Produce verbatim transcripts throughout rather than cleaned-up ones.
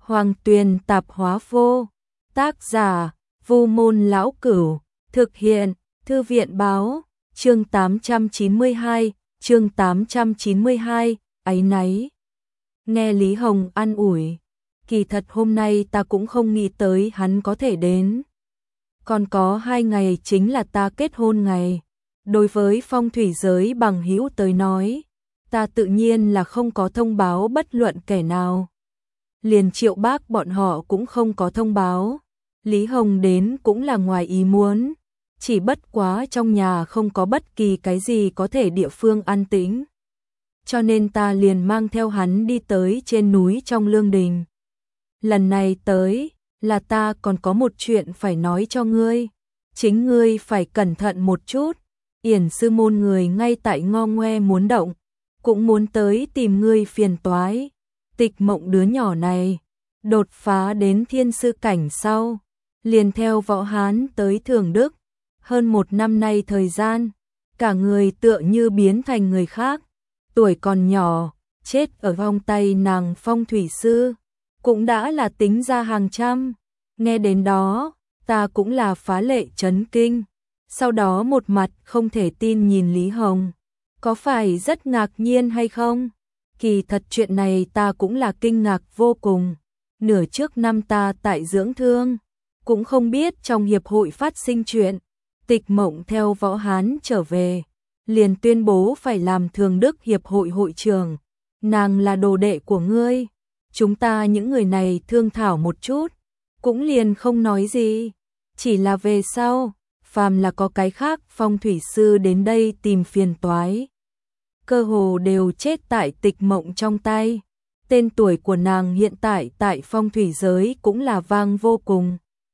Hoàng Tuyền Tạp Hóa Vô. Tác giả: Vu Môn Lão Cửu. Thực hiện: Thư viện báo. Chương tám trăm chín mươi hai, chương tám trăm chín mươi hai, áy náy. Nghe Lý Hồng an ủi, kỳ thật hôm nay ta cũng không nghĩ tới hắn có thể đến. Còn có hai ngày chính là ta kết hôn ngày. Đối với phong thủy giới bằng hữu tới nói, ta tự nhiên là không có thông báo bất luận kẻ nào. Liền Triệu Bác bọn họ cũng không có thông báo. Lý Hồng đến cũng là ngoài ý muốn, chỉ bất quá trong nhà không có bất kỳ cái gì có thể địa phương an tĩnh. Cho nên ta liền mang theo hắn đi tới trên núi trong Lương Đình. Lần này tới, là ta còn có một chuyện phải nói cho ngươi. Chính ngươi phải cẩn thận một chút. Yển sư môn người ngay tại ngo ngoe muốn động, cũng muốn tới tìm ngươi phiền toái. Tịch Mộng đứa nhỏ này, đột phá đến thiên sư cảnh sau, liền theo Võ Hán tới Thường Đức. Hơn một năm nay thời gian, cả người tựa như biến thành người khác. Tuổi còn nhỏ, chết ở vòng tay nàng phong thủy sư, cũng đã là tính ra hàng trăm. Nghe đến đó, ta cũng là phá lệ chấn kinh. Sau đó một mặt không thể tin nhìn Lý Hồng. Có phải rất ngạc nhiên hay không? Kỳ thật chuyện này ta cũng là kinh ngạc vô cùng. Nửa trước năm ta tại dưỡng thương, cũng không biết trong hiệp hội phát sinh chuyện. Tịch Mộng theo Võ Hán trở về, liền tuyên bố phải làm Thường Đức hiệp hội hội trưởng. Nàng là đồ đệ của ngươi. Chúng ta những người này thương thảo một chút, cũng liền không nói gì. Chỉ là về sau, phàm là có cái khác phong thủy sư đến đây tìm phiền toái, cơ hồ đều chết tại Tịch Mộng trong tay. Tên tuổi của nàng hiện tại tại phong thủy giới cũng là vang vô cùng.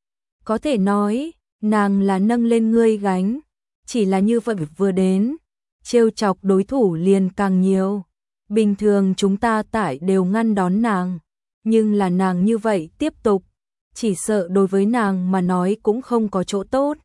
Có thể nói, nàng là nâng lên ngươi gánh. Chỉ là như vậy vừa đến, trêu chọc đối thủ liền càng nhiều. Bình thường chúng ta tại đều ngăn đón nàng, nhưng là nàng như vậy tiếp tục, chỉ sợ đối với nàng mà nói cũng không có chỗ tốt.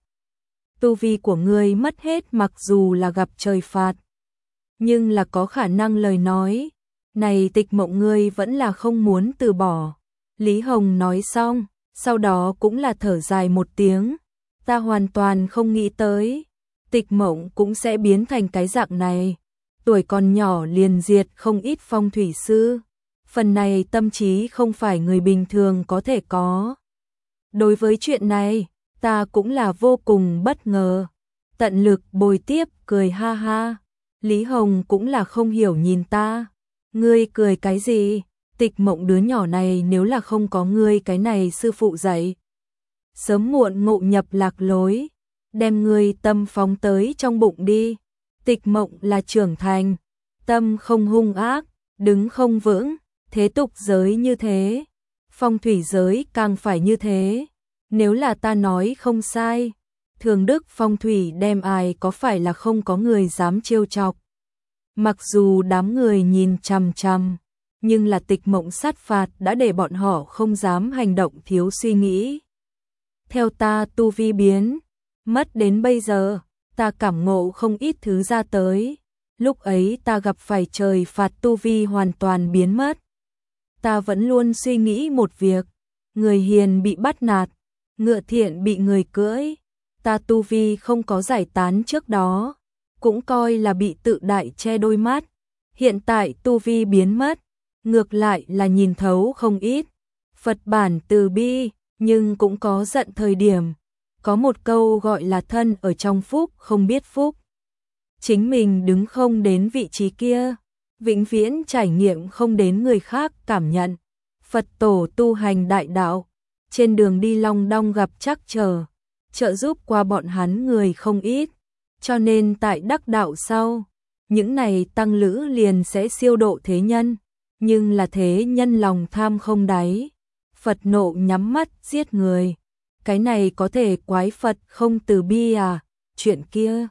Tu vi của ngươi mất hết mặc dù là gặp trời phạt, nhưng là có khả năng lời nói này Tịch Mộng ngươi vẫn là không muốn từ bỏ. Lý Hồng nói xong, sau đó cũng là thở dài một tiếng. Ta hoàn toàn không nghĩ tới Tịch Mộng cũng sẽ biến thành cái dạng này. Tuổi còn nhỏ liền diệt không ít phong thủy sư. Phần này tâm trí không phải người bình thường có thể có. Đối với chuyện này, ta cũng là vô cùng bất ngờ. Tận lực bồi tiếp, cười ha ha. Lý Hồng cũng là không hiểu nhìn ta. Ngươi cười cái gì? Tịch Mộng đứa nhỏ này nếu là không có ngươi cái này sư phụ dạy, sớm muộn ngộ nhập lạc lối, đem ngươi tâm phóng tới trong bụng đi. Tịch Mộng là trưởng thành, tâm không hung ác, đứng không vững. Thế tục giới như thế, phong thủy giới càng phải như thế. Nếu là ta nói không sai, Thường Đức phong thủy đem ai có phải là không có người dám trêu chọc. Mặc dù đám người nhìn chằm chằm, nhưng là Tịch Mộng sát phạt đã để bọn họ không dám hành động thiếu suy nghĩ. Theo ta tu vi biến mất đến bây giờ, ta cảm ngộ không ít thứ ra tới. Lúc ấy ta gặp phải trời phạt tu vi hoàn toàn biến mất. Ta vẫn luôn suy nghĩ một việc, người hiền bị bắt nạt, ngựa thiện bị người cưỡi. Ta tu vi không có giải tán trước đó, cũng coi là bị tự đại che đôi mắt. Hiện tại tu vi biến mất, ngược lại là nhìn thấu không ít. Phật bản từ bi, nhưng cũng có giận thời điểm. Có một câu gọi là thân ở trong phúc không biết phúc. Chính mình đứng không đến vị trí kia, vĩnh viễn trải nghiệm không đến người khác cảm nhận. Phật tổ tu hành đại đạo, trên đường đi long đong gặp trắc trở, trợ giúp qua bọn hắn người không ít. Cho nên tại đắc đạo sau, những này tăng lữ liền sẽ siêu độ thế nhân. Nhưng là thế nhân lòng tham không đáy, Phật nộ nhắm mắt giết người. Cái này có thể quái Phật không từ bi à? Chuyện kia,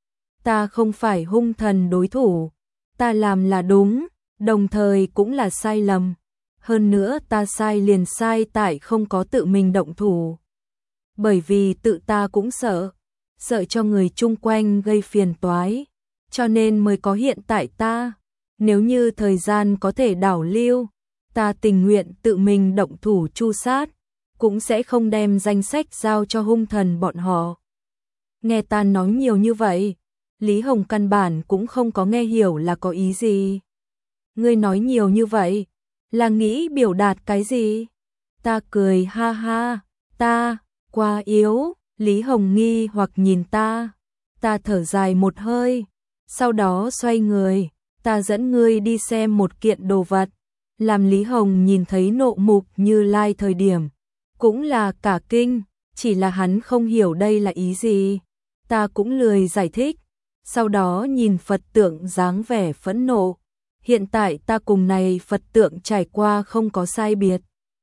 ta không phải hung thần đối thủ. Ta làm là đúng, đồng thời cũng là sai lầm. Hơn nữa ta sai liền sai tại không có tự mình động thủ. Bởi vì tự ta cũng sợ, sợ cho người chung quanh gây phiền toái, cho nên mới có hiện tại ta. Nếu như thời gian có thể đảo lưu, ta tình nguyện tự mình động thủ tru sát, cũng sẽ không đem danh sách giao cho hung thần bọn họ. Nghe ta nói nhiều như vậy, Lý Hồng căn bản cũng không có nghe hiểu là có ý gì. Ngươi nói nhiều như vậy, là nghĩ biểu đạt cái gì? Ta cười ha ha, ta, quá yếu, Lý Hồng nghi hoặc nhìn ta, ta thở dài một hơi, sau đó xoay người, ta dẫn ngươi đi xem một kiện đồ vật, làm Lý Hồng nhìn thấy Nộ Mục Như Lai thời điểm, cũng là cả kinh, chỉ là hắn không hiểu đây là ý gì, ta cũng lười giải thích, sau đó nhìn Phật tượng dáng vẻ phẫn nộ, hiện tại ta cùng này Phật tượng trải qua không có sai biệt.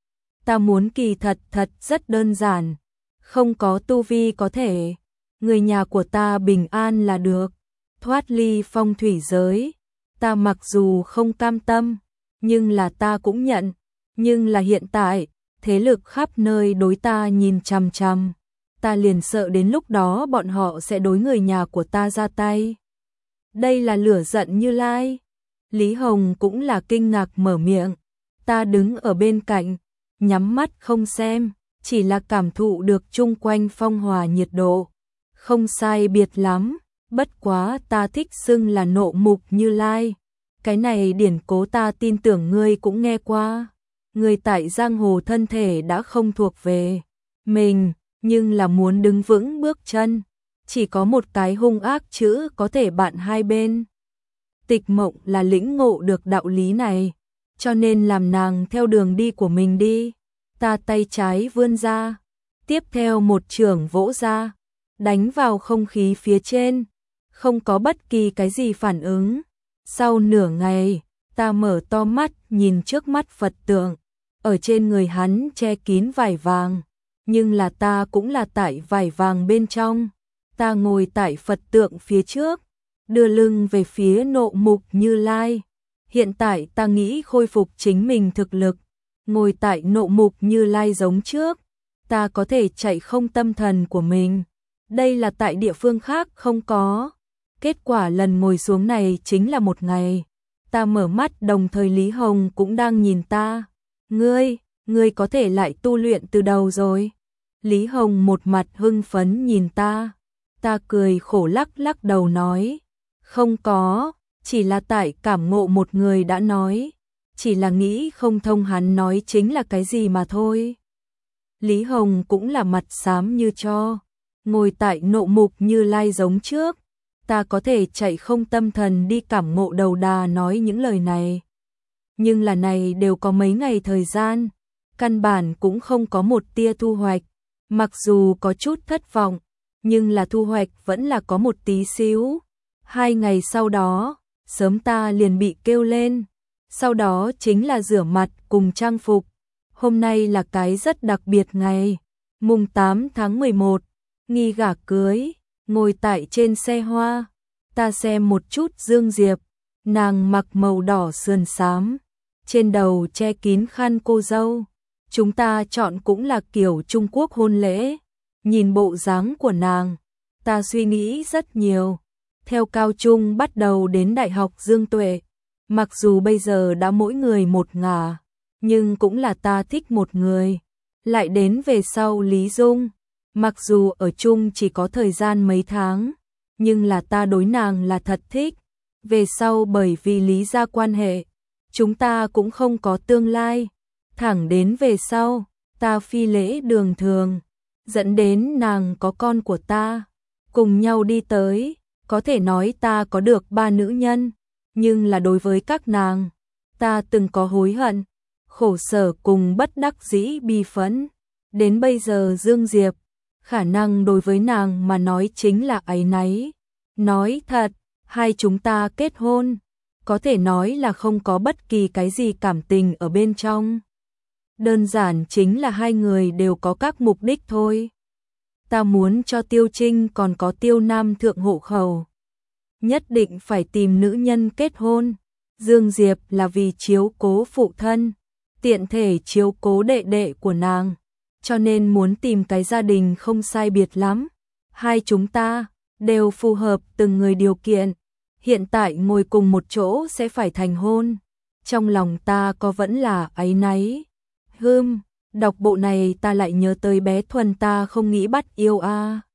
Ta muốn kỳ thật thật rất đơn giản, không có tu vi có thể, người nhà của ta bình an là được, thoát ly phong thủy giới, ta mặc dù không cam tâm, nhưng là ta cũng nhận, nhưng là hiện tại, thế lực khắp nơi đối ta nhìn chằm chằm, ta liền sợ đến lúc đó bọn họ sẽ đối người nhà của ta ra tay. Đây là lửa giận Như Lai. Lý Hồng cũng là kinh ngạc mở miệng, ta đứng ở bên cạnh, nhắm mắt không xem, chỉ là cảm thụ được chung quanh phong hòa nhiệt độ, không sai biệt lắm, bất quá ta thích xưng là Nộ Mục Như Lai, cái này điển cố ta tin tưởng ngươi cũng nghe qua, ngươi tại giang hồ thân thể đã không thuộc về mình, nhưng là muốn đứng vững bước chân, chỉ có một cái hung ác chữ có thể bạn hai bên. Tịch Mộng là lĩnh ngộ được đạo lý này, cho nên làm nàng theo đường đi của mình đi. Ta tay trái vươn ra, tiếp theo một chưởng vỗ ra, đánh vào không khí phía trên, không có bất kỳ cái gì phản ứng. Sau nửa ngày, ta mở to mắt nhìn trước mắt Phật tượng, ở trên người hắn che kín vải vàng, nhưng là ta cũng là tại vải vàng bên trong. Ta ngồi tại Phật tượng phía trước, đưa lưng về phía Nộ Mục Như Lai. Hiện tại ta nghĩ khôi phục chính mình thực lực, ngồi tại Nộ Mục Như Lai giống trước, ta có thể chạy không tâm thần của mình. Đây là tại địa phương khác không có. Kết quả lần ngồi xuống này chính là một ngày. Ta mở mắt đồng thời Lý Hồng cũng đang nhìn ta. Ngươi, ngươi có thể lại tu luyện từ đầu rồi. Lý Hồng một mặt hưng phấn nhìn ta. Ta cười khổ lắc lắc đầu nói. Không có, chỉ là tại cảm ngộ một người đã nói. Chỉ là nghĩ không thông hắn nói chính là cái gì mà thôi. Lý Hồng cũng là mặt xám như cho. Ngồi tại Nộ Mục Như Lai giống trước. Ta có thể chạy không tâm thần đi cảm ngộ đầu đà nói những lời này. Nhưng là này đều có mấy ngày thời gian. Căn bản cũng không có một tia thu hoạch. Mặc dù có chút thất vọng, nhưng là thu hoạch vẫn là có một tí xíu. Hai ngày sau đó, sớm ta liền bị kêu lên. Sau đó chính là rửa mặt cùng trang phục. Hôm nay là cái rất đặc biệt ngày. Mùng tám tháng mười một, nghi gả cưới, ngồi tại trên xe hoa. Ta xem một chút Dương Diệp, nàng mặc màu đỏ sườn xám, trên đầu che kín khăn cô dâu. Chúng ta chọn cũng là kiểu Trung Quốc hôn lễ. Nhìn bộ dáng của nàng, ta suy nghĩ rất nhiều. Theo cao trung bắt đầu đến đại học Dương Tuệ, mặc dù bây giờ đã mỗi người một ngả, nhưng cũng là ta thích một người. Lại đến về sau Lý Dung, mặc dù ở chung chỉ có thời gian mấy tháng, nhưng là ta đối nàng là thật thích. Về sau bởi vì lý gia quan hệ, chúng ta cũng không có tương lai. Thẳng đến về sau, ta phi lễ đường thường, dẫn đến nàng có con của ta, cùng nhau đi tới, có thể nói ta có được ba nữ nhân, nhưng là đối với các nàng, ta từng có hối hận, khổ sở cùng bất đắc dĩ bi phẫn. Đến bây giờ Dương Diệp, khả năng đối với nàng mà nói chính là áy náy. Nói thật, hai chúng ta kết hôn, có thể nói là không có bất kỳ cái gì cảm tình ở bên trong. Đơn giản chính là hai người đều có các mục đích thôi. Ta muốn cho Tiêu Trinh còn có Tiêu Nam thượng hộ khẩu. Nhất định phải tìm nữ nhân kết hôn. Dương Diệp là vì chiếu cố phụ thân, tiện thể chiếu cố đệ đệ của nàng, cho nên muốn tìm cái gia đình không sai biệt lắm. Hai chúng ta đều phù hợp từng người điều kiện. Hiện tại ngồi cùng một chỗ sẽ phải thành hôn. trong lòng ta có vẫn là áy náy. Hưm, đọc bộ này ta lại nhớ tới bé Thuần ta không nghĩ bắt yêu a. À.